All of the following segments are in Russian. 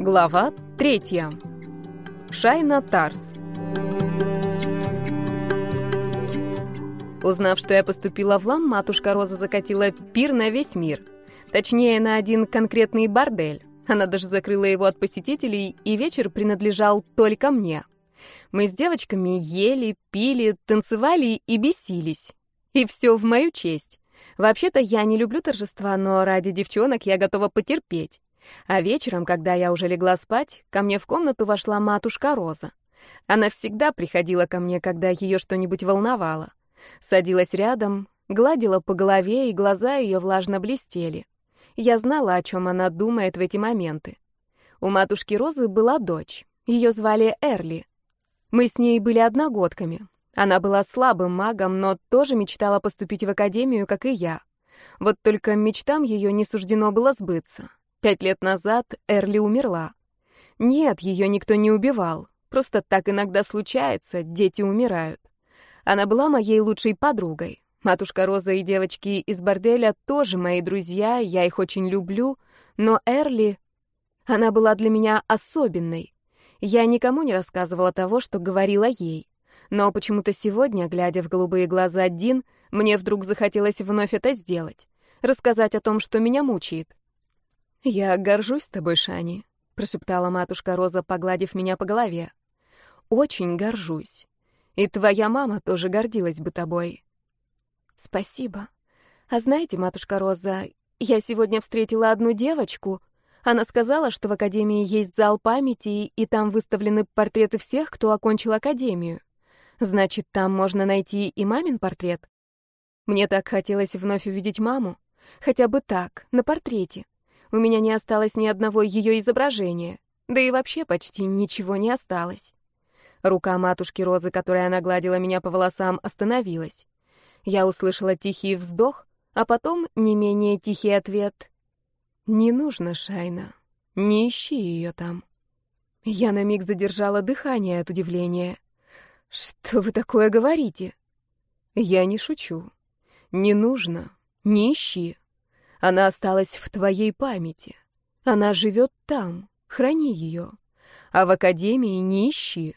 Глава 3. Шайна Тарс. Узнав, что я поступила в Лам, матушка Роза закатила пир на весь мир. Точнее, на один конкретный бордель. Она даже закрыла его от посетителей, и вечер принадлежал только мне. Мы с девочками ели, пили, танцевали и бесились. И все в мою честь. Вообще-то я не люблю торжества, но ради девчонок я готова потерпеть. А вечером, когда я уже легла спать, ко мне в комнату вошла матушка Роза. Она всегда приходила ко мне, когда ее что-нибудь волновало. Садилась рядом, гладила по голове, и глаза ее влажно блестели. Я знала, о чем она думает в эти моменты. У матушки Розы была дочь. Ее звали Эрли. Мы с ней были одногодками. Она была слабым магом, но тоже мечтала поступить в академию, как и я. Вот только мечтам ее не суждено было сбыться. 5 лет назад Эрли умерла. Нет, ее никто не убивал. Просто так иногда случается, дети умирают. Она была моей лучшей подругой. Матушка Роза и девочки из борделя тоже мои друзья, я их очень люблю, но Эрли... Она была для меня особенной. Я никому не рассказывала того, что говорила ей. Но почему-то сегодня, глядя в голубые глаза Дин, мне вдруг захотелось вновь это сделать. Рассказать о том, что меня мучает. «Я горжусь тобой, Шани», — прошептала матушка Роза, погладив меня по голове. «Очень горжусь. И твоя мама тоже гордилась бы тобой». «Спасибо. А знаете, матушка Роза, я сегодня встретила одну девочку. Она сказала, что в академии есть зал памяти, и там выставлены портреты всех, кто окончил академию. Значит, там можно найти и мамин портрет? Мне так хотелось вновь увидеть маму. Хотя бы так, на портрете. У меня не осталось ни одного ее изображения. Да и вообще почти ничего не осталось». Рука матушки Розы, которой она гладила меня по волосам, остановилась. Я услышала тихий вздох, а потом не менее тихий ответ. «Не нужно, Шайна. Не ищи ее там». Я на миг задержала дыхание от удивления. «Что вы такое говорите?» «Я не шучу. Не нужно. Не ищи. Она осталась в твоей памяти. Она живет там. Храни ее. А в академии не ищи».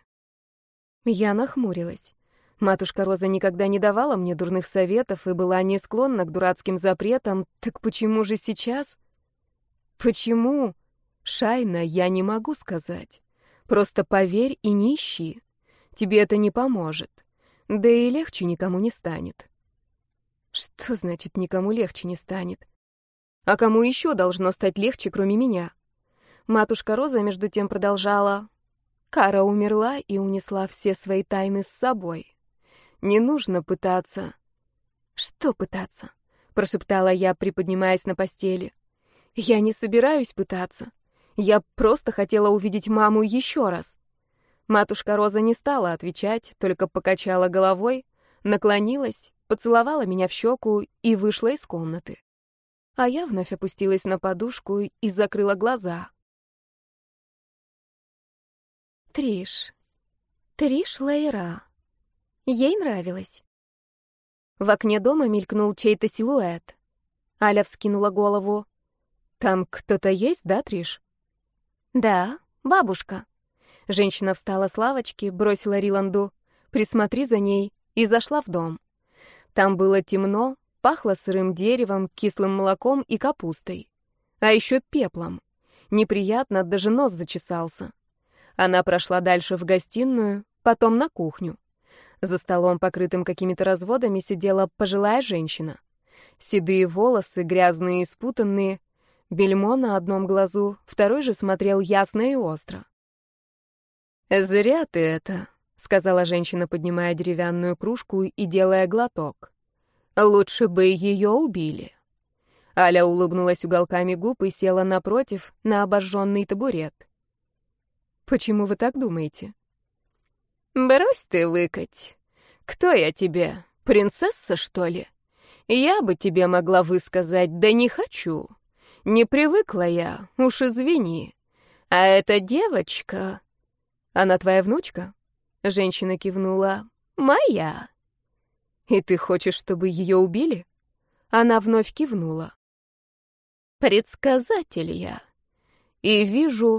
Я нахмурилась. Матушка Роза никогда не давала мне дурных советов и была не склонна к дурацким запретам. Так почему же сейчас? Почему? Шайна, я не могу сказать. Просто поверь и не ищи. Тебе это не поможет. Да и легче никому не станет. Что значит никому легче не станет? А кому еще должно стать легче, кроме меня? Матушка Роза между тем продолжала. Кара умерла и унесла все свои тайны с собой. Не нужно пытаться. Что пытаться? Прошептала я, приподнимаясь на постели. Я не собираюсь пытаться. Я просто хотела увидеть маму еще раз. Матушка Роза не стала отвечать, только покачала головой, наклонилась, поцеловала меня в щеку и вышла из комнаты. А я вновь опустилась на подушку и закрыла глаза. Триш Лейра. Ей нравилось. В окне дома мелькнул чей-то силуэт. Аля вскинула голову. «Там кто-то есть, да, Триш?» «Да, бабушка». Женщина встала с лавочки, бросила Риланду «Присмотри за ней» и зашла в дом. Там было темно, пахло сырым деревом, кислым молоком и капустой. А еще пеплом. Неприятно, даже нос зачесался. Она прошла дальше в гостиную, потом на кухню. За столом, покрытым какими-то разводами, сидела пожилая женщина. Седые волосы, грязные и спутанные, бельмо на одном глазу, второй же смотрел ясно и остро. «Зря ты это», — сказала женщина, поднимая деревянную кружку и делая глоток. «Лучше бы ее убили». Аля улыбнулась уголками губ и села напротив, на обожженный табурет. «Почему вы так думаете?» «Брось ты выкать. Кто я тебе, принцесса, что ли? Я бы тебе могла высказать, да не хочу. Не привыкла я, уж извини. А эта девочка...» «Она твоя внучка?» Женщина кивнула. «Моя». «И ты хочешь, чтобы ее убили?» Она вновь кивнула. «Предсказатель я. И вижу,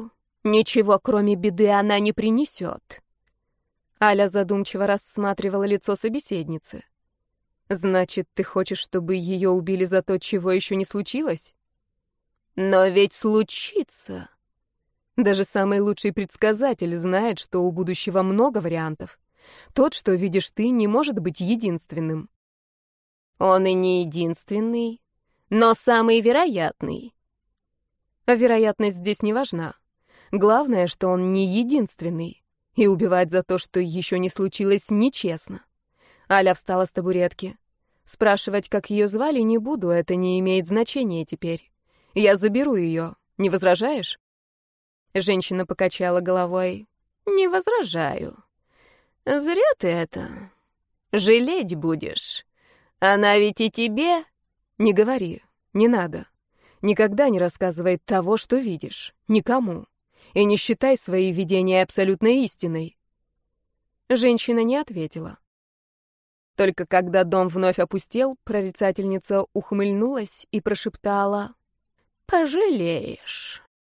Ничего, кроме беды, она не принесет. Аля задумчиво рассматривала лицо собеседницы. Значит, ты хочешь, чтобы ее убили за то, чего еще не случилось? Но ведь случится. Даже самый лучший предсказатель знает, что у будущего много вариантов. Тот, что видишь ты, не может быть единственным. Он и не единственный, но самый вероятный. А вероятность здесь не важна. Главное, что он не единственный. И убивать за то, что еще не случилось, нечестно. Аля встала с табуретки. Спрашивать, как ее звали, не буду, это не имеет значения теперь. Я заберу ее. Не возражаешь? Женщина покачала головой. Не возражаю. Зря ты это. Жалеть будешь. Она ведь и тебе... Не говори, не надо. Никогда не рассказывай того, что видишь. Никому. И не считай свои видения абсолютной истиной. Женщина не ответила. Только когда дом вновь опустел, прорицательница ухмыльнулась и прошептала: «Пожалеешь».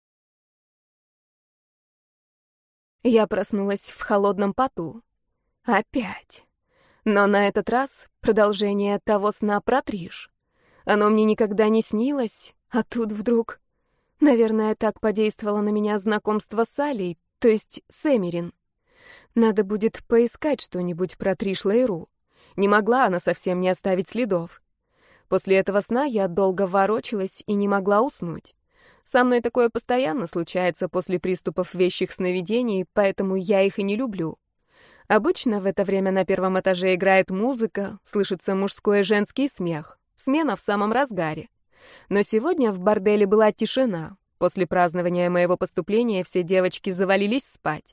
Я проснулась в холодном поту. Опять. Но на этот раз продолжение того сна про Триш. Оно мне никогда не снилось, а тут вдруг... Наверное, так подействовало на меня знакомство с Алей, то есть с Эмерин. Надо будет поискать что-нибудь про Триш Лейру. Не могла она совсем не оставить следов. После этого сна я долго ворочалась и не могла уснуть. Со мной такое постоянно случается после приступов вещих сновидений, поэтому я их и не люблю. Обычно в это время на первом этаже играет музыка, слышится мужской и женский смех. Смена в самом разгаре. Но сегодня в борделе была тишина. После празднования моего поступления все девочки завалились спать.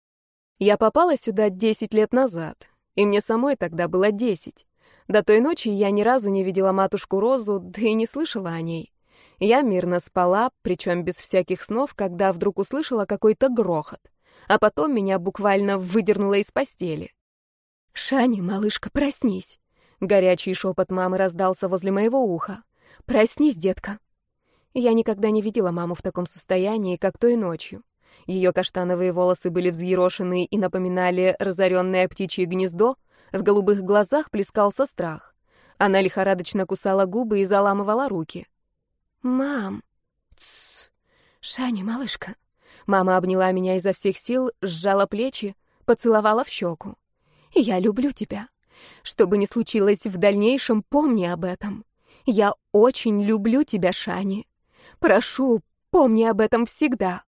Я попала сюда 10 лет назад, и мне самой тогда было 10. До той ночи я ни разу не видела матушку Розу, да и не слышала о ней. Я мирно спала, причем без всяких снов, когда вдруг услышала какой-то грохот. А потом меня буквально выдернуло из постели. «Шани, малышка, проснись!» Горячий шепот мамы раздался возле моего уха. «Проснись, детка!» Я никогда не видела маму в таком состоянии, как той ночью. Ее каштановые волосы были взъерошены и напоминали разоренное птичье гнездо, в голубых глазах плескался страх. Она лихорадочно кусала губы и заламывала руки. «Мам!» «Тссс! Шани, малышка!» Мама обняла меня изо всех сил, сжала плечи, поцеловала в щеку. «Я люблю тебя. Что бы ни случилось в дальнейшем, помни об этом. Я очень люблю тебя, Шани. Прошу, помни об этом всегда».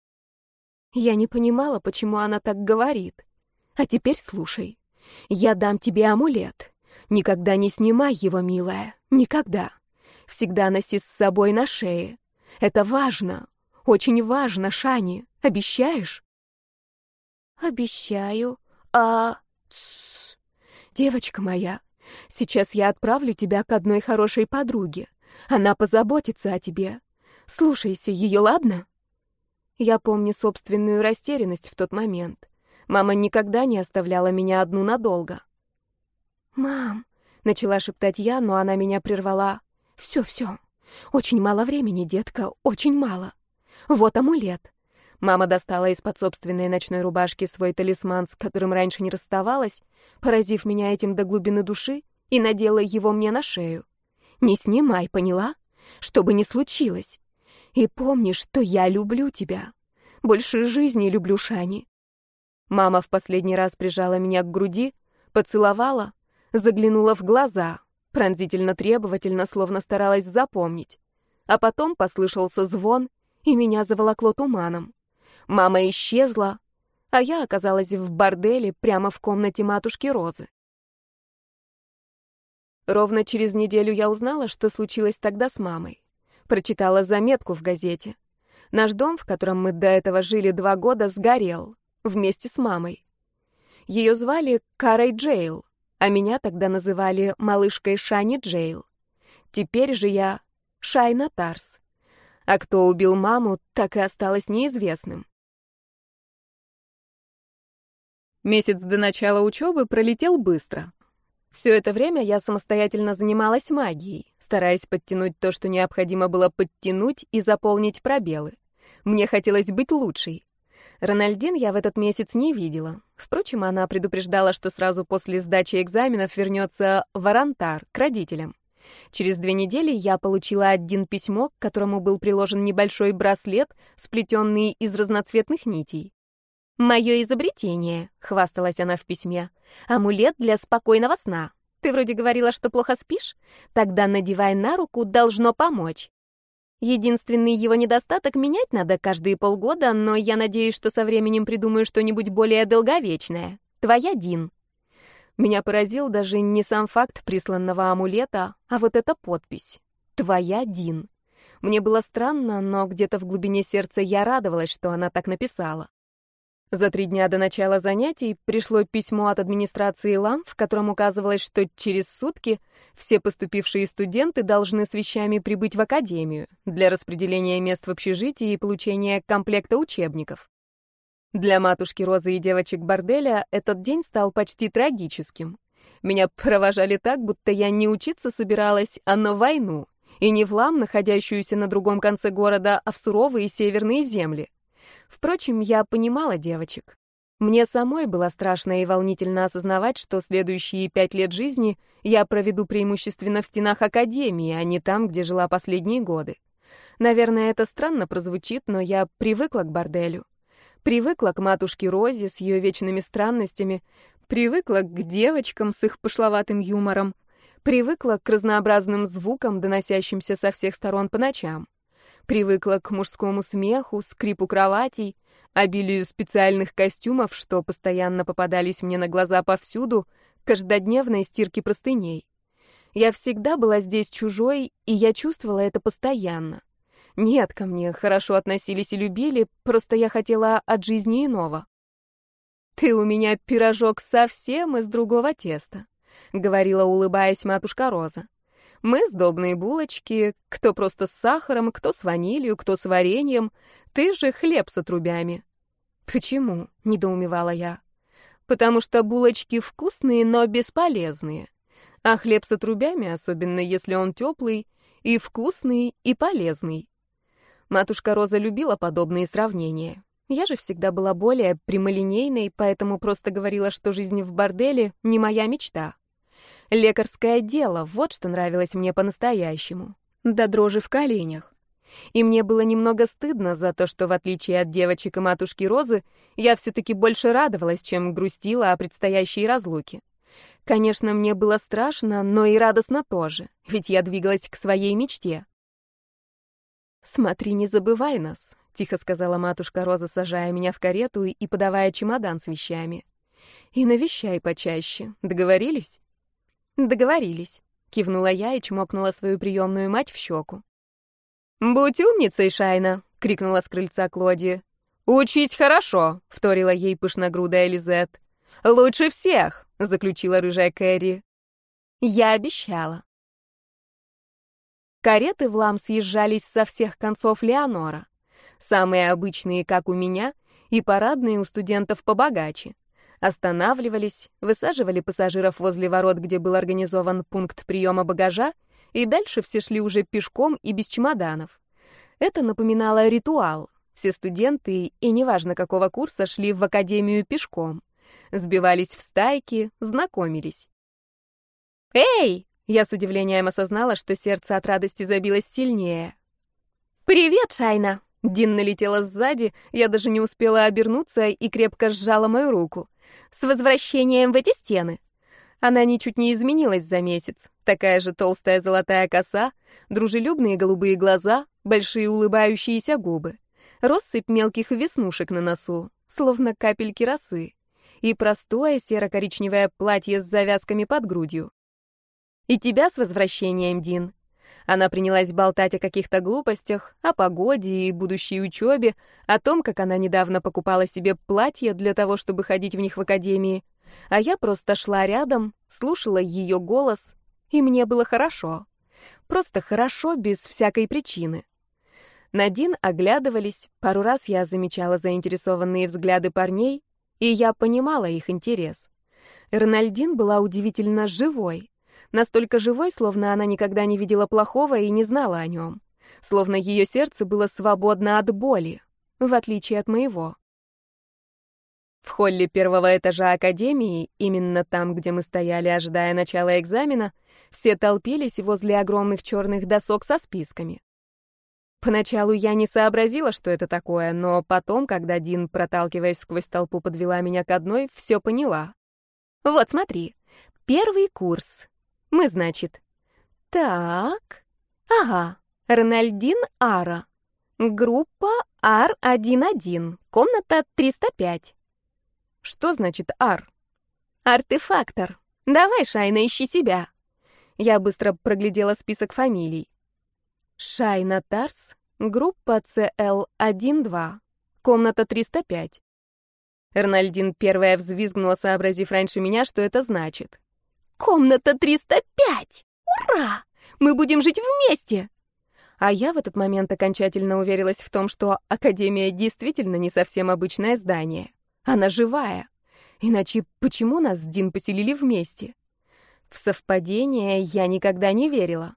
Я не понимала, почему она так говорит. А теперь слушай. Я дам тебе амулет. Никогда не снимай его, милая. Никогда. Всегда носи с собой на шее. Это важно. Очень важно, Шани. Обещаешь? Обещаю. Тссс. Девочка моя, сейчас я отправлю тебя к одной хорошей подруге. Она позаботится о тебе. Слушайся ее, ладно? Я помню собственную растерянность в тот момент. Мама никогда не оставляла меня одну надолго. «Мам», — начала шептать я, но она меня прервала. «Все. Очень мало времени, детка, очень мало. Вот амулет». Мама достала из-под собственной ночной рубашки свой талисман, с которым раньше не расставалась, поразив меня этим до глубины души, и надела его мне на шею. «Не снимай, поняла? Что бы ни случилось. И помни, что я люблю тебя. Больше жизни люблю, Шани». Мама в последний раз прижала меня к груди, поцеловала, заглянула в глаза, пронзительно-требовательно, словно старалась запомнить. А потом послышался звон, и меня заволокло туманом. Мама исчезла, а я оказалась в борделе прямо в комнате матушки Розы. Ровно через неделю я узнала, что случилось тогда с мамой. Прочитала заметку в газете. Наш дом, в котором мы до этого жили 2 года, сгорел вместе с мамой. Ее звали Карой Джейл, а меня тогда называли малышкой Шани Джейл. Теперь же я Шайна Тарс. А кто убил маму, так и осталось неизвестным. Месяц до начала учебы пролетел быстро. Все это время я самостоятельно занималась магией, стараясь подтянуть то, что необходимо было подтянуть, и заполнить пробелы. Мне хотелось быть лучшей. Рональдин я в этот месяц не видела. Впрочем, она предупреждала, что сразу после сдачи экзаменов вернется в Арантар, к родителям. Через 2 недели я получила один письмо, к которому был приложен небольшой браслет, сплетенный из разноцветных нитей. «Мое изобретение», — хвасталась она в письме, — «амулет для спокойного сна. Ты вроде говорила, что плохо спишь? Тогда надевай на руку, должно помочь. Единственный его недостаток — менять надо каждые полгода, но я надеюсь, что со временем придумаю что-нибудь более долговечное. Твоя Дин». Меня поразил даже не сам факт присланного амулета, а вот эта подпись. «Твоя Дин». Мне было странно, но где-то в глубине сердца я радовалась, что она так написала. За 3 дня до начала занятий пришло письмо от администрации ЛАМ, в котором указывалось, что через сутки все поступившие студенты должны с вещами прибыть в академию для распределения мест в общежитии и получения комплекта учебников. Для матушки Розы и девочек борделя этот день стал почти трагическим. Меня провожали так, будто я не учиться собиралась, а на войну, и не в ЛАМ, находящуюся на другом конце города, а в суровые северные земли. Впрочем, я понимала девочек. Мне самой было страшно и волнительно осознавать, что следующие 5 лет жизни я проведу преимущественно в стенах академии, а не там, где жила последние годы. Наверное, это странно прозвучит, но я привыкла к борделю. Привыкла к матушке Розе с ее вечными странностями, привыкла к девочкам с их пошловатым юмором, привыкла к разнообразным звукам, доносящимся со всех сторон по ночам. Привыкла к мужскому смеху, скрипу кроватей, обилию специальных костюмов, что постоянно попадались мне на глаза повсюду, каждодневной стирке простыней. Я всегда была здесь чужой, и я чувствовала это постоянно. Нет, ко мне хорошо относились и любили, просто я хотела от жизни иного. «Ты у меня пирожок совсем из другого теста», — говорила, улыбаясь, матушка Роза. «Мы сдобные булочки, кто просто с сахаром, кто с ванилью, кто с вареньем. Ты же хлеб с отрубями». «Почему?» — недоумевала я. «Потому что булочки вкусные, но бесполезные. А хлеб с отрубями, особенно если он теплый, и вкусный, и полезный». Матушка Роза любила подобные сравнения. Я же всегда была более прямолинейной, поэтому просто говорила, что жизнь в борделе не моя мечта. Лекарское дело, вот что нравилось мне по-настоящему. До дрожи в коленях. И мне было немного стыдно за то, что, в отличие от девочек и матушки Розы, я все-таки больше радовалась, чем грустила о предстоящей разлуке. Конечно, мне было страшно, но и радостно тоже, ведь я двигалась к своей мечте. «Смотри, не забывай нас», — тихо сказала матушка Роза, сажая меня в карету и подавая чемодан с вещами. «И навещай почаще. Договорились?» «Договорились», — кивнула я и чмокнула свою приемную мать в щеку. «Будь умницей, Шайна!» — крикнула с крыльца Клодия. «Учись хорошо!» — вторила ей пышногрудая Лизет. «Лучше всех!» — заключила рыжая Кэрри. Я обещала. Кареты в ЛАМ съезжались со всех концов Леонора. Самые обычные, как у меня, и парадные у студентов побогаче. Останавливались, высаживали пассажиров возле ворот, где был организован пункт приема багажа, и дальше все шли уже пешком и без чемоданов. Это напоминало ритуал. Все студенты, и неважно какого курса, шли в академию пешком. Сбивались в стайки, знакомились. «Эй!» — я с удивлением осознала, что сердце от радости забилось сильнее. «Привет, Шайна!» Дин налетела сзади, я даже не успела обернуться и крепко сжала мою руку. «С возвращением в эти стены!» Она ничуть не изменилась за месяц. Такая же толстая золотая коса, дружелюбные голубые глаза, большие улыбающиеся губы, россыпь мелких веснушек на носу, словно капельки росы, и простое серо-коричневое платье с завязками под грудью. «И тебя с возвращением, Дин!» Она принялась болтать о каких-то глупостях, о погоде и будущей учебе, о том, как она недавно покупала себе платье для того, чтобы ходить в них в академии, а я просто шла рядом, слушала ее голос, и мне было хорошо. Просто хорошо, без всякой причины. На Дин оглядывались, пару раз я замечала заинтересованные взгляды парней, и я понимала их интерес. Рональдин была удивительно живой. Настолько живой, словно она никогда не видела плохого и не знала о нем. Словно ее сердце было свободно от боли, в отличие от моего. В холле первого этажа академии, именно там, где мы стояли, ожидая начала экзамена, все толпились возле огромных черных досок со списками. Поначалу я не сообразила, что это такое, но потом, когда Дин, проталкиваясь сквозь толпу, подвела меня к одной, все поняла. Вот, смотри. Первый курс. Мы, значит. Так. Ага. Рональдин Ара. Группа Ар-1-1. Комната 305. Что значит Ар? Артефактор. Давай, Шайна, ищи себя. Я быстро проглядела список фамилий. Шайна Тарс. Группа CL-1-2. Комната 305. Рональдин первая взвизгнула, сообразив раньше меня, что это значит. «Комната 305! Ура! Мы будем жить вместе!» А я в этот момент окончательно уверилась в том, что Академия действительно не совсем обычное здание. Она живая. Иначе почему нас с Дин поселили вместе? В совпадение я никогда не верила.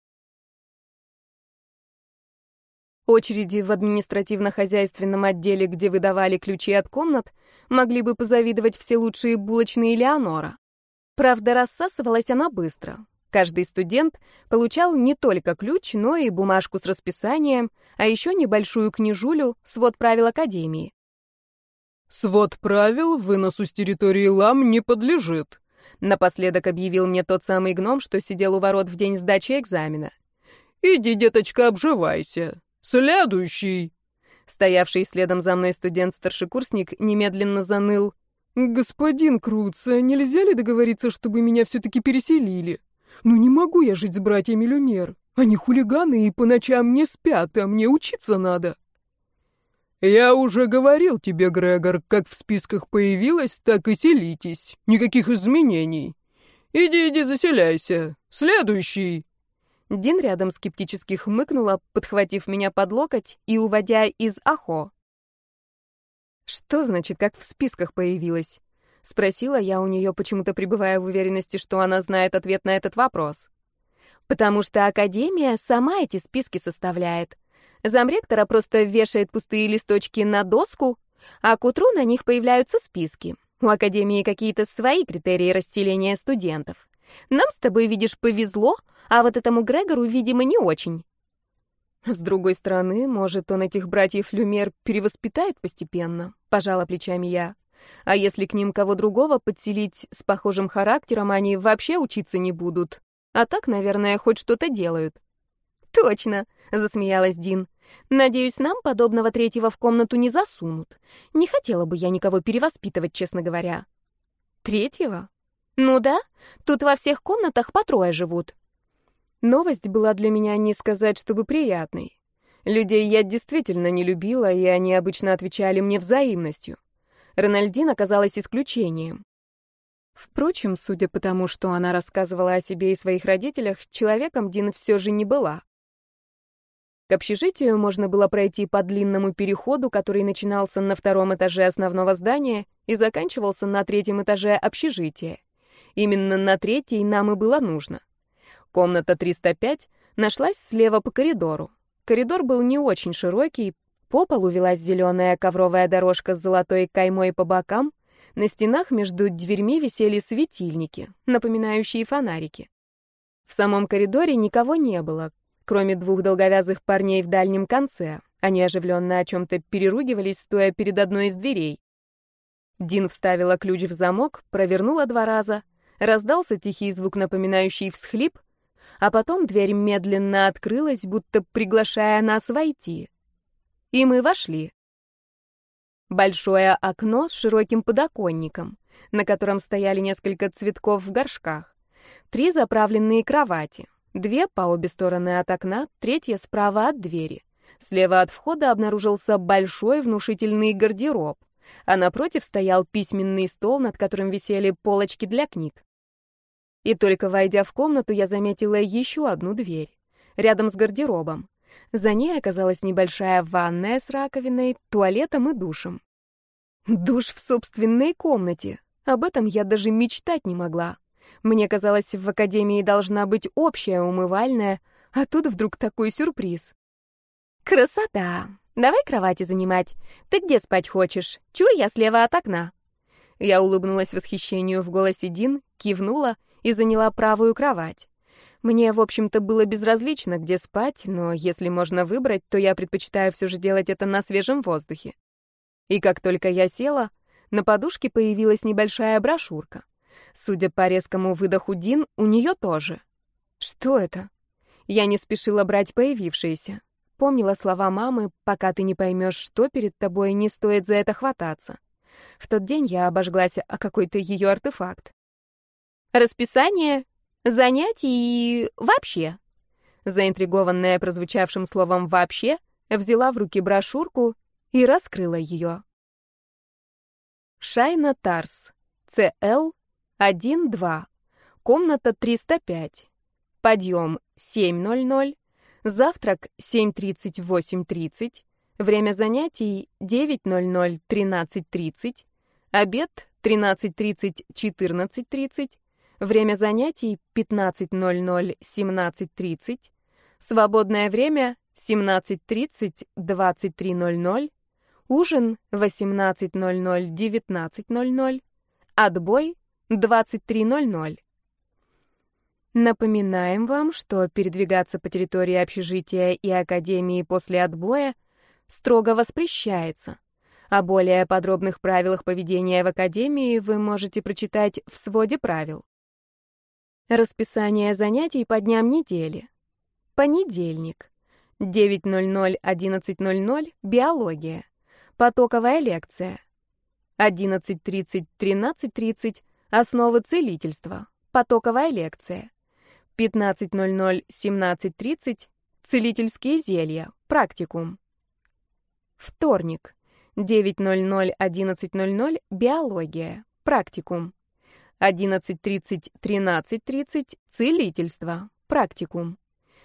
Очереди в административно-хозяйственном отделе, где выдавали ключи от комнат, могли бы позавидовать все лучшие булочные Леонора. Правда, рассасывалась она быстро. Каждый студент получал не только ключ, но и бумажку с расписанием, а еще небольшую книжулю «Свод правил Академии». «Свод правил выносу с территории лам не подлежит», — напоследок объявил мне тот самый гном, что сидел у ворот в день сдачи экзамена. «Иди, деточка, обживайся. Следующий!» Стоявший следом за мной студент-старшекурсник немедленно заныл. «Господин Круца, нельзя ли договориться, чтобы меня все-таки переселили? Ну не могу я жить с братьями Люмьер. Они хулиганы и по ночам не спят, а мне учиться надо». «Я уже говорил тебе, Грегор, как в списках появилось, так и селитесь. Никаких изменений. Иди, заселяйся. Следующий!» Дин рядом скептически хмыкнула, подхватив меня под локоть и уводя из Ахо. «Что значит, как в списках появилась?» — спросила я у нее, почему-то пребывая в уверенности, что она знает ответ на этот вопрос. «Потому что Академия сама эти списки составляет. Замректора просто вешает пустые листочки на доску, а к утру на них появляются списки. У Академии какие-то свои критерии расселения студентов. Нам с тобой, видишь, повезло, а вот этому Грегору, видимо, не очень». С другой стороны, может, он этих братьев Люмьер перевоспитает постепенно, пожала плечами я. А если к ним кого другого подселить с похожим характером, они вообще учиться не будут. А так, наверное, хоть что-то делают. Точно, засмеялась Дин. Надеюсь, нам подобного третьего в комнату не засунут. Не хотела бы я никого перевоспитывать, честно говоря. Третьего? Ну да, тут во всех комнатах по трое живут. Новость была для меня, не сказать, чтобы приятной. Людей я действительно не любила, и они обычно отвечали мне взаимностью. Рональдин оказалась исключением. Впрочем, судя по тому, что она рассказывала о себе и своих родителях, человеком Дин все же не была. К общежитию можно было пройти по длинному переходу, который начинался на втором этаже основного здания и заканчивался на третьем этаже общежития. Именно на третий нам и было нужно. Комната 305 нашлась слева по коридору. Коридор был не очень широкий, по полу велась зеленая ковровая дорожка с золотой каймой по бокам, на стенах между дверьми висели светильники, напоминающие фонарики. В самом коридоре никого не было, кроме двух долговязых парней в дальнем конце. Они оживленно о чем-то переругивались, стоя перед одной из дверей. Дин вставила ключ в замок, провернула 2 раза, раздался тихий звук, напоминающий всхлип, а потом дверь медленно открылась, будто приглашая нас войти. И мы вошли. Большое окно с широким подоконником, на котором стояли несколько цветков в горшках, 3 заправленные кровати, 2 по обе стороны от окна, 3 справа от двери. Слева от входа обнаружился большой внушительный гардероб, а напротив стоял письменный стол, над которым висели полочки для книг. И только войдя в комнату, я заметила еще одну дверь, рядом с гардеробом. За ней оказалась небольшая ванная с раковиной, туалетом и душем. Душ в собственной комнате. Об этом я даже мечтать не могла. Мне казалось, в академии должна быть общая умывальная, а тут вдруг такой сюрприз. «Красота!» Давай кровати занимать. Ты где спать хочешь? Чур, я слева от окна». Я улыбнулась восхищению в голосе Дин, кивнула и заняла правую кровать. Мне, в общем-то, было безразлично, где спать, но если можно выбрать, то я предпочитаю все же делать это на свежем воздухе. И как только я села, на подушке появилась небольшая брошюрка. Судя по резкому выдоху Дин, у нее тоже. Что это? Я не спешила брать появившееся. Помнила слова мамы: «Пока ты не поймешь, что перед тобой, не стоит за это хвататься». В тот день я обожглась о какой-то ее артефакт. «Расписание, занятий и вообще». Заинтригованная прозвучавшим словом «вообще», взяла в руки брошюрку и раскрыла ее. Шайна Тарс, ЦЛ 1-2, комната 305, подъем 7:00, завтрак 7:30-8:30, время занятий 9:00-13:30, обед 13:30-14:30, время занятий 15:00-17:30, свободное время 17:30-23:00, ужин 18:00-19:00, отбой 23:00. Напоминаем вам, что передвигаться по территории общежития и академии после отбоя строго воспрещается. О более подробных правилах поведения в академии вы можете прочитать в своде правил. Расписание занятий по дням недели. Понедельник. 9:00-11:00 биология. Потоковая лекция. 11:30-13:30 основы целительства. Потоковая лекция. 15:00-17:30 целительские зелья. Практикум. Вторник. 9:00-11:00 биология. Практикум. 11:30-13:30 целительство. Практикум.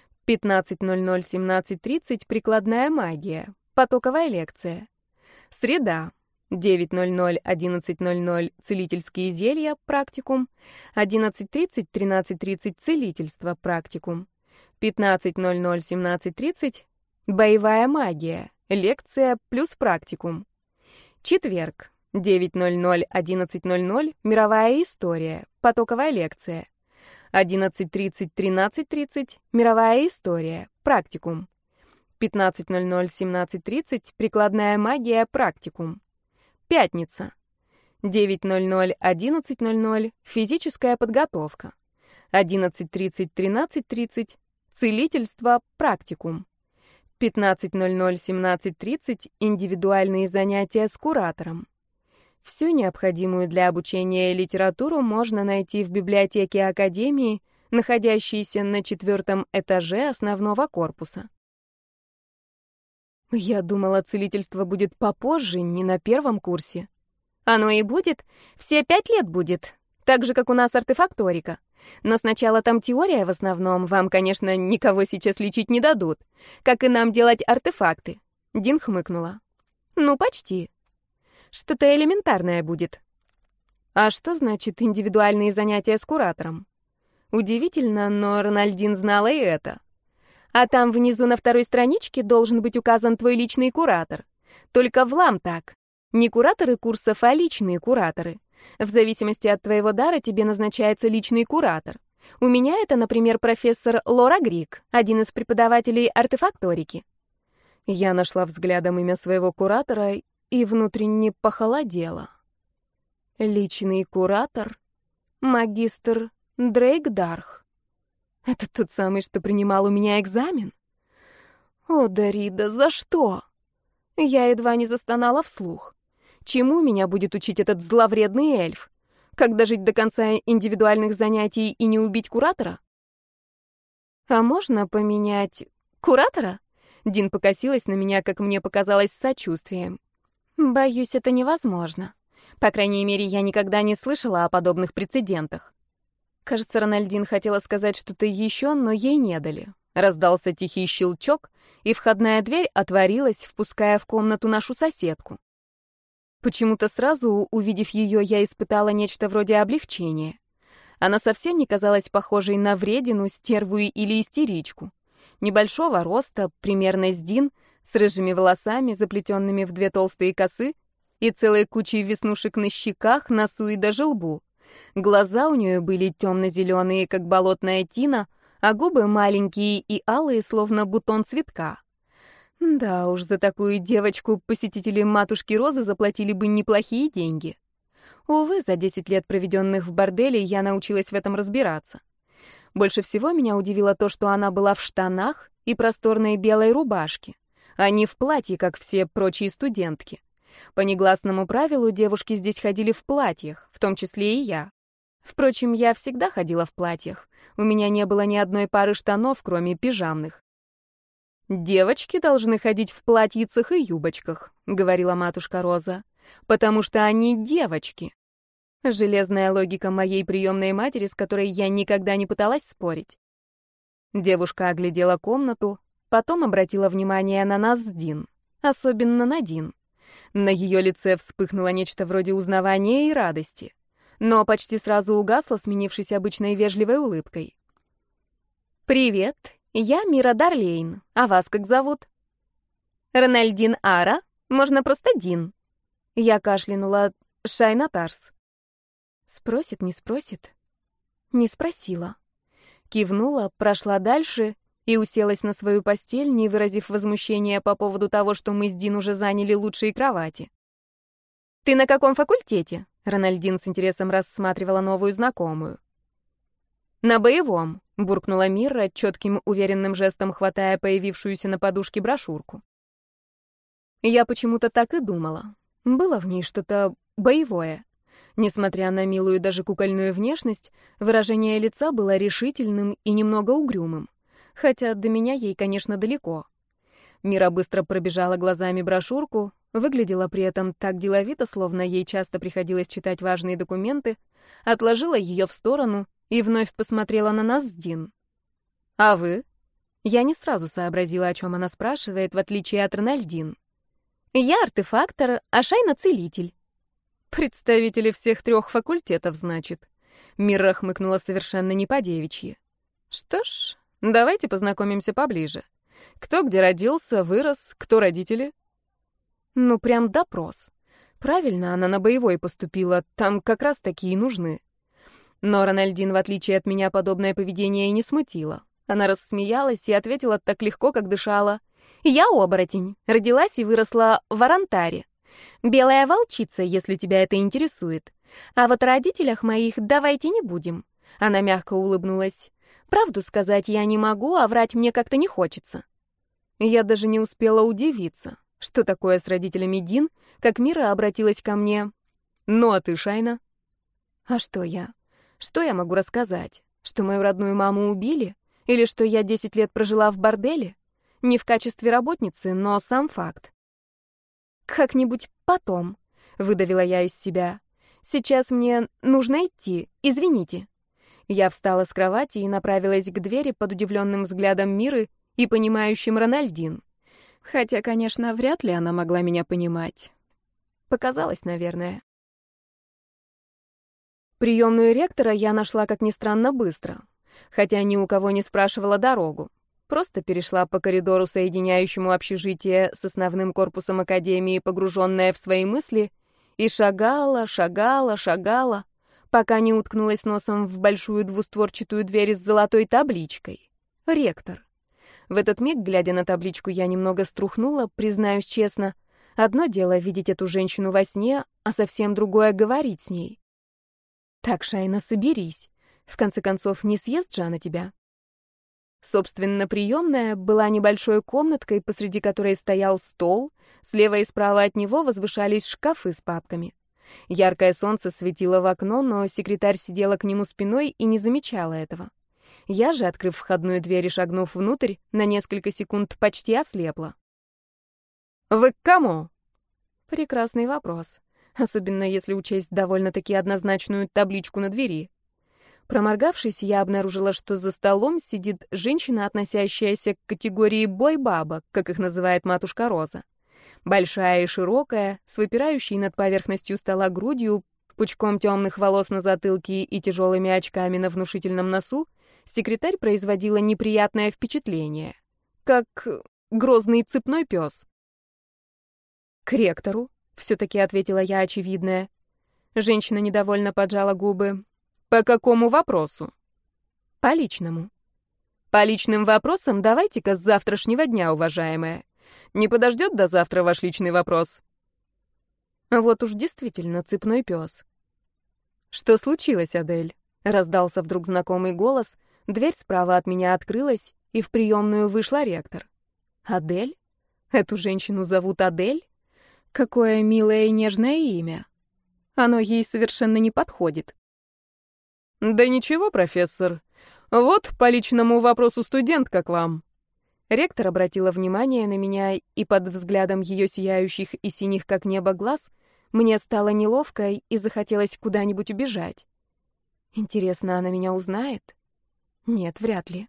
15:00-17:30 прикладная магия. Потоковая лекция. Среда. 9:00-11:00 целительские зелья. Практикум. 11:30-13:30 целительство. Практикум. 15:00-17:30 боевая магия. Лекция плюс практикум. Четверг. 9:00-11:00 мировая история. Потоковая лекция. 11:30-13:30 мировая история. Практикум. 15:00-17:30 прикладная магия. Практикум. Пятница. 9:00-11:00 физическая подготовка. 11:30-13:30 целительство. Практикум. 15:00-17:30 индивидуальные занятия с куратором. Всю необходимую для обучения литературу можно найти в библиотеке Академии, находящейся на 4-м этаже основного корпуса. Я думала, целительство будет попозже, не на 1-м курсе. Оно и будет. Все 5 лет будет. Так же, как у нас артефакторика. Но сначала там теория в основном. Вам, конечно, никого сейчас лечить не дадут. Как и нам делать артефакты. Дин хмыкнула. Ну, почти. Что-то элементарное будет. А что значит индивидуальные занятия с куратором? Удивительно, но Рональдин знала и это. А там внизу на 2-й страничке должен быть указан твой личный куратор. Только в ЛАМ так. Не кураторы курсов, а личные кураторы. В зависимости от твоего дара тебе назначается личный куратор. У меня это, например, профессор Лора Грик, один из преподавателей артефакторики. Я нашла взглядом имя своего куратора и внутренне похолодела. Личный куратор, магистр Дрейк Дарх. Это тот самый, что принимал у меня экзамен? О, Дарида, за что? Я едва не застонала вслух. Чему меня будет учить этот зловредный эльф? Как дожить до конца индивидуальных занятий и не убить куратора? А можно поменять куратора? Дин покосилась на меня, как мне показалось, с сочувствием. Боюсь, это невозможно. По крайней мере, я никогда не слышала о подобных прецедентах. Кажется, Рональдин хотела сказать что-то еще, но ей не дали. Раздался тихий щелчок, и входная дверь отворилась, впуская в комнату нашу соседку. Почему-то сразу, увидев ее, я испытала нечто вроде облегчения. Она совсем не казалась похожей на вредину, стерву или истеричку. Небольшого роста, примерно с Дин, с рыжими волосами, заплетенными в две толстые косы, и целой кучей веснушек на щеках, носу и даже лбу. Глаза у нее были темно-зеленые, как болотная тина, а губы маленькие и алые, словно бутон цветка. Да уж, за такую девочку посетители матушки Розы заплатили бы неплохие деньги. Увы, за 10 лет, проведенных в борделе, я научилась в этом разбираться. Больше всего меня удивило то, что она была в штанах и просторной белой рубашке, а не в платье, как все прочие студентки. По негласному правилу девушки здесь ходили в платьях, в том числе и я. Впрочем, я всегда ходила в платьях. У меня не было ни одной пары штанов, кроме пижамных. «Девочки должны ходить в платьицах и юбочках», — говорила матушка Роза, «потому что они девочки». Железная логика моей приемной матери, с которой я никогда не пыталась спорить. Девушка оглядела комнату, потом обратила внимание на нас с Дин, особенно на Дин. На ее лице вспыхнуло нечто вроде узнавания и радости, но почти сразу угасло, сменившись обычной вежливой улыбкой. «Привет, я Мира Дарлейн, а вас как зовут?» «Рональдин Ара, можно просто Дин». Я кашлянула. «Шайна Тарс». Спросит, не спросит? Не спросила. Кивнула, прошла дальше и уселась на свою постель, не выразив возмущения по поводу того, что мы с Дин уже заняли лучшие кровати. «Ты на каком факультете?» Рональдин с интересом рассматривала новую знакомую. «На боевом», — буркнула Мира, четким уверенным жестом хватая появившуюся на подушке брошюрку. Я почему-то так и думала. Было в ней что-то боевое. Несмотря на милую даже кукольную внешность, выражение лица было решительным и немного угрюмым. Хотя до меня ей, конечно, далеко. Мира быстро пробежала глазами брошюрку, выглядела при этом так деловито, словно ей часто приходилось читать важные документы, отложила ее в сторону и вновь посмотрела на нас с Дин. «А вы?» Я не сразу сообразила, о чем она спрашивает, в отличие от Рональдин. «Я артефактор, а Шайна — целитель». «Представители всех 3 факультетов, значит». Мира хмыкнула совершенно не по-девичьи. «Что ж, давайте познакомимся поближе. Кто где родился, вырос, кто родители?» Ну, прям допрос. Правильно, она на боевой поступила, там как раз такие нужны. Но Рональдин, в отличие от меня, подобное поведение и не смутило. Она рассмеялась и ответила так легко, как дышала. «Я оборотень, родилась и выросла в Арантаре. Белая волчица, если тебя это интересует. А вот о родителях моих давайте не будем». Она мягко улыбнулась. «Правду сказать я не могу, а врать мне как-то не хочется». Я даже не успела удивиться, что такое с родителями Дин, как Мира обратилась ко мне. «Ну, а ты, Шайна?» «А что я? Что я могу рассказать? Что мою родную маму убили? Или что я 10 лет прожила в борделе? Не в качестве работницы, но сам факт». «Как-нибудь потом», — выдавила я из себя. «Сейчас мне нужно идти, извините». Я встала с кровати и направилась к двери под удивленным взглядом Миры и понимающим Рональдин. Хотя, конечно, вряд ли она могла меня понимать. Показалось, наверное. Приемную ректора я нашла, как ни странно, быстро. Хотя ни у кого не спрашивала дорогу. Просто перешла по коридору, соединяющему общежитие с основным корпусом академии, погруженная в свои мысли, и шагала, пока не уткнулась носом в большую двустворчатую дверь с золотой табличкой. «Ректор». В этот миг, глядя на табличку, я немного струхнула, признаюсь честно. Одно дело видеть эту женщину во сне, а совсем другое — говорить с ней. «Так, Шайна, соберись. В конце концов, не съест же она тебя». Собственно, приемная была небольшой комнаткой, посреди которой стоял стол, слева и справа от него возвышались шкафы с папками. Яркое солнце светило в окно, но секретарь сидела к нему спиной и не замечала этого. Я же, открыв входную дверь и шагнув внутрь, на несколько секунд почти ослепла. «Вы к кому?» Прекрасный вопрос, особенно если учесть довольно-таки однозначную табличку на двери. Проморгавшись, я обнаружила, что за столом сидит женщина, относящаяся к категории бойбабок, как их называет матушка Роза. Большая и широкая, с выпирающей над поверхностью стола грудью, пучком темных волос на затылке и тяжелыми очками на внушительном носу, секретарь производила неприятное впечатление. Как грозный цепной пес. К ректору, все-таки ответила я очевидное. Женщина недовольно поджала губы. По какому вопросу? По личному. По личным вопросам давайте-ка с завтрашнего дня, уважаемая. Не подождет до завтра ваш личный вопрос? Вот уж действительно цепной пес. Что случилось, Адель? Раздался вдруг знакомый голос, дверь справа от меня открылась, и в приемную вышла ректор. Адель? Эту женщину зовут Адель? Какое милое и нежное имя. Оно ей совершенно не подходит. Да ничего, профессор. Вот по личному вопросу студентка к вам. Ректор обратила внимание на меня, и под взглядом ее сияющих и синих как небо глаз мне стало неловко и захотелось куда-нибудь убежать. Интересно, она меня узнает? Нет, вряд ли.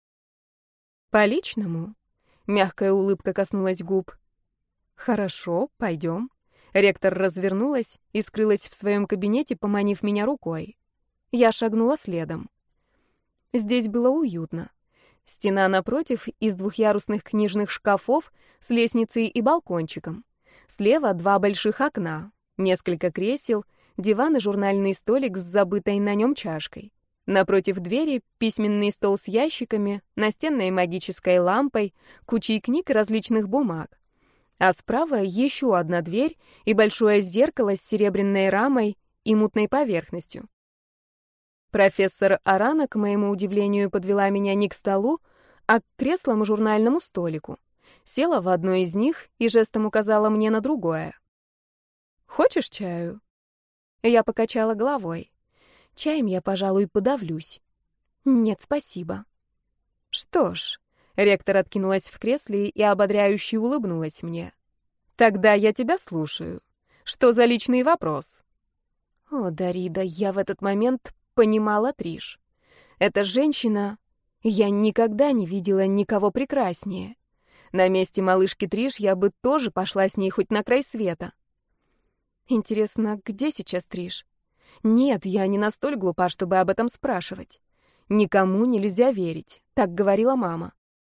По личному? Мягкая улыбка коснулась губ. Хорошо, пойдем. Ректор развернулась и скрылась в своем кабинете, поманив меня рукой. Я шагнула следом. Здесь было уютно. Стена напротив из двухъярусных книжных шкафов с лестницей и балкончиком. Слева 2 больших окна, несколько кресел, диван и журнальный столик с забытой на нем чашкой. Напротив двери письменный стол с ящиками, настенной магической лампой, кучей книг и различных бумаг. А справа еще одна дверь и большое зеркало с серебряной рамой и мутной поверхностью. Профессор Арана, к моему удивлению, подвела меня не к столу, а к креслам и журнальному столику. Села в одно из них и жестом указала мне на другое. «Хочешь чаю?» Я покачала головой. Чаем я, пожалуй, подавлюсь. «Нет, спасибо». «Что ж», — ректор откинулась в кресле и ободряюще улыбнулась мне. «Тогда я тебя слушаю. Что за личный вопрос?» О, Дарида, я в этот момент понимала Триш. Эта женщина... Я никогда не видела никого прекраснее. На месте малышки Триш я бы тоже пошла с ней хоть на край света. Интересно, где сейчас Триш? Нет, я не настолько глупа, чтобы об этом спрашивать. Никому нельзя верить, так говорила мама.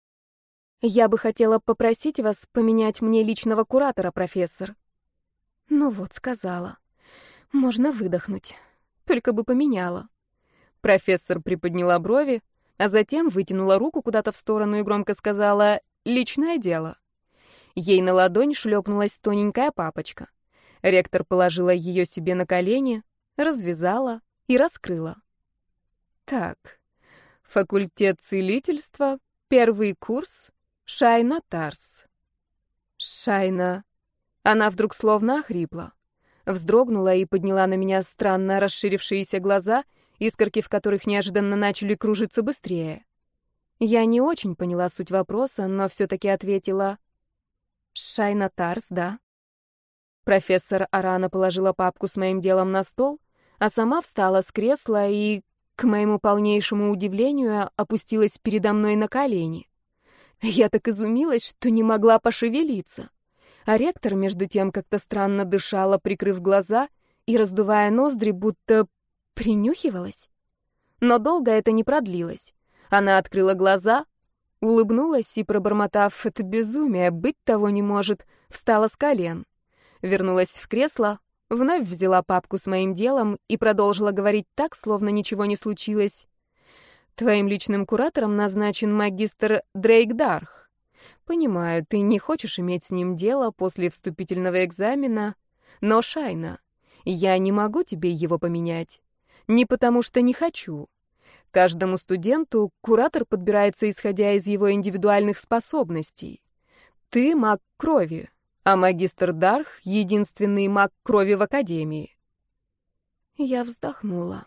Я бы хотела попросить вас поменять мне личного куратора, профессор. Ну вот, сказала. Можно выдохнуть. Только бы поменяла. Профессор приподняла брови, а затем вытянула руку куда-то в сторону и громко сказала «Личное дело». Ей на ладонь шлепнулась тоненькая папочка. Ректор положила ее себе на колени, развязала и раскрыла. Так, факультет целительства, 1 курс, Шайна Тарс. Шайна. Она вдруг словно охрипла. Вздрогнула и подняла на меня странно расширившиеся глаза, искорки в которых неожиданно начали кружиться быстрее. Я не очень поняла суть вопроса, но все-таки ответила «Шайна Тарс, да». Профессор Арана положила папку с моим делом на стол, а сама встала с кресла и, к моему полнейшему удивлению, опустилась передо мной на колени. Я так изумилась, что не могла пошевелиться. А ректор, между тем, как-то странно дышала, прикрыв глаза и раздувая ноздри, будто принюхивалась. Но долго это не продлилось. Она открыла глаза, улыбнулась и, пробормотав «это безумие, быть того не может», встала с колен. Вернулась в кресло, вновь взяла папку с моим делом и продолжила говорить так, словно ничего не случилось. «Твоим личным куратором назначен магистр Дрейк Дарх. Понимаю, ты не хочешь иметь с ним дело после вступительного экзамена, но, Шайна, я не могу тебе его поменять. Не потому что не хочу. Каждому студенту куратор подбирается, исходя из его индивидуальных способностей. Ты маг крови, а магистр Дарх — единственный маг крови в академии». Я вздохнула.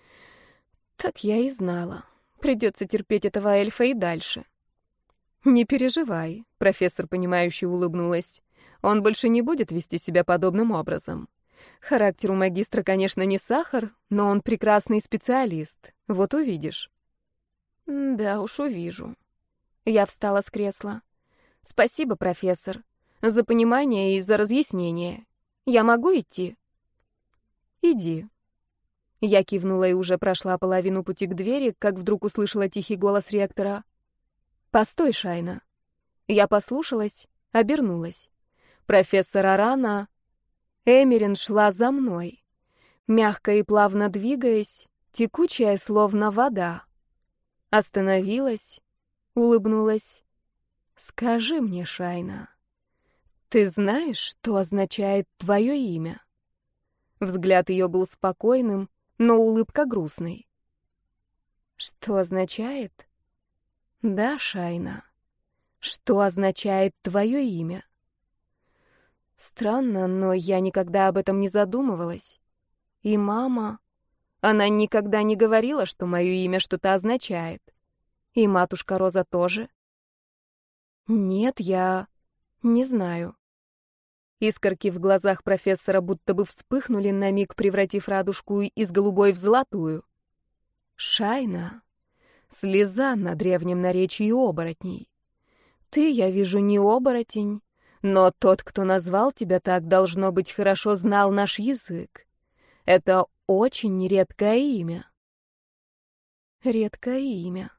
Так я и знала. Придется терпеть этого эльфа и дальше. «Не переживай», — профессор, понимающе улыбнулась. «Он больше не будет вести себя подобным образом. Характер у магистра, конечно, не сахар, но он прекрасный специалист. Вот увидишь». «Да уж увижу». Я встала с кресла. «Спасибо, профессор, за понимание и за разъяснение. Я могу идти?» «Иди». Я кивнула и уже прошла половину пути к двери, как вдруг услышала тихий голос ректора. «Постой, Шайна». Я послушалась, обернулась. Профессор Арана, Эмерин, шла за мной, мягко и плавно двигаясь, текучая, словно вода. Остановилась, улыбнулась. «Скажи мне, Шайна, ты знаешь, что означает твое имя?» Взгляд ее был спокойным, но улыбка грустной. «Что означает?» «Да, Шайна. Что означает твое имя?» Странно, но я никогда об этом не задумывалась. И мама... Она никогда не говорила, что мое имя что-то означает. И матушка Роза тоже. Нет, я не знаю. Искорки в глазах профессора будто бы вспыхнули на миг, превратив радужку из голубой в золотую. Шайна. Слеза на древнем наречии оборотней. Ты, я вижу, не оборотень, но тот, кто назвал тебя так, должно быть, хорошо знал наш язык. Это очень редкое имя. Редкое имя.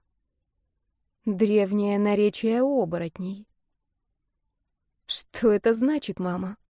Древнее наречие оборотней. Что это значит, мама?